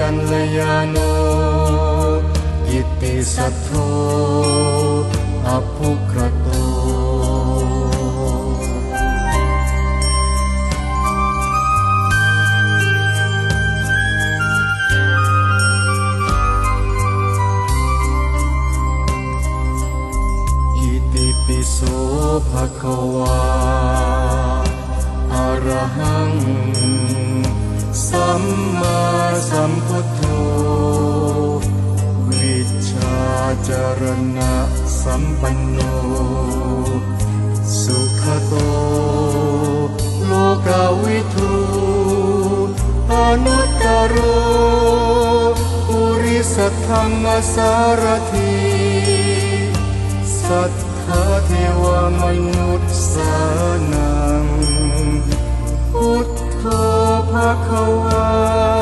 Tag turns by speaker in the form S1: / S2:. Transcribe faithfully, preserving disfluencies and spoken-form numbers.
S1: กัลยาโนกิตติสัทโธอภุคโตอิติปิโสภะคะวาอะระหังสัมมาสัมพุทโธวิชชาจารณะสัมปันโนสุขโตโลกวิทูอนุตตโรปุริสัทธังอสารถีสัทธาเทวมนุษย์สานังพุทโธภะคะวา